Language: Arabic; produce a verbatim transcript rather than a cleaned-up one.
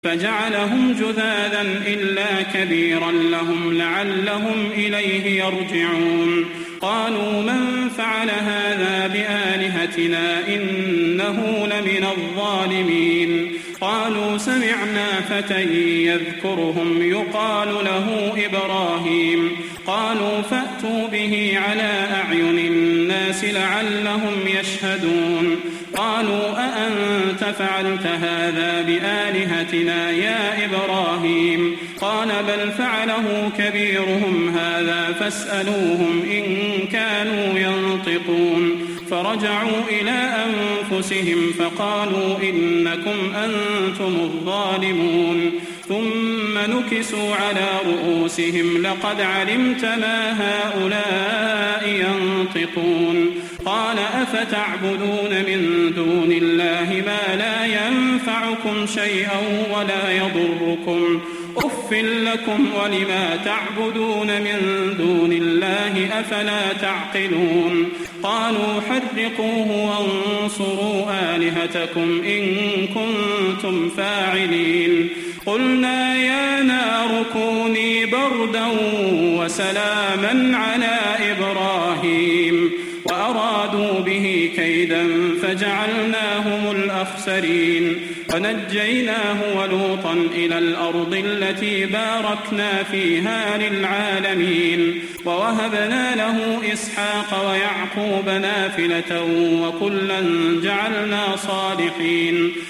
فجعلهم جذاذا إلا كبيرا لهم لعلهم إليه يرجعون قالوا من فعل هذا بآلهتنا إنه لمن الظالمين قالوا سمعنا فتى يذكرهم يقال له إبراهيم قالوا فأتوا به على أعين الناس لعلهم يشهدون قالوا أأنت فعلت هذا بآلهتنا يا إبراهيم قال بل فعله كبيرهم هذا فاسألوهم إن كانوا ينطقون فرجعوا إلى أنفسهم فقالوا إنكم أنتم الظالمون ثم نكسوا على رؤوسهم لقد علمت ما هؤلاء ينطقون قال أفتعبدون من دون الله ما لا ينفعكم شيئا ولا يضركم أف لكم ولما تعبدون من دون الله أفلا تعقلون قالوا حرقوه وانصروا آلهتكم إن كنتم فاعلين قلنا يا نار كوني بردا وسلاما على إبراهيم وأرادوا به كيدا فجعلناهم الأخسرين ونجيناه ولوطا إلى الأرض التي باركنا فيها للعالمين ووهبنا له إسحاق ويعقوب نافلة وكلا جعلنا صالحين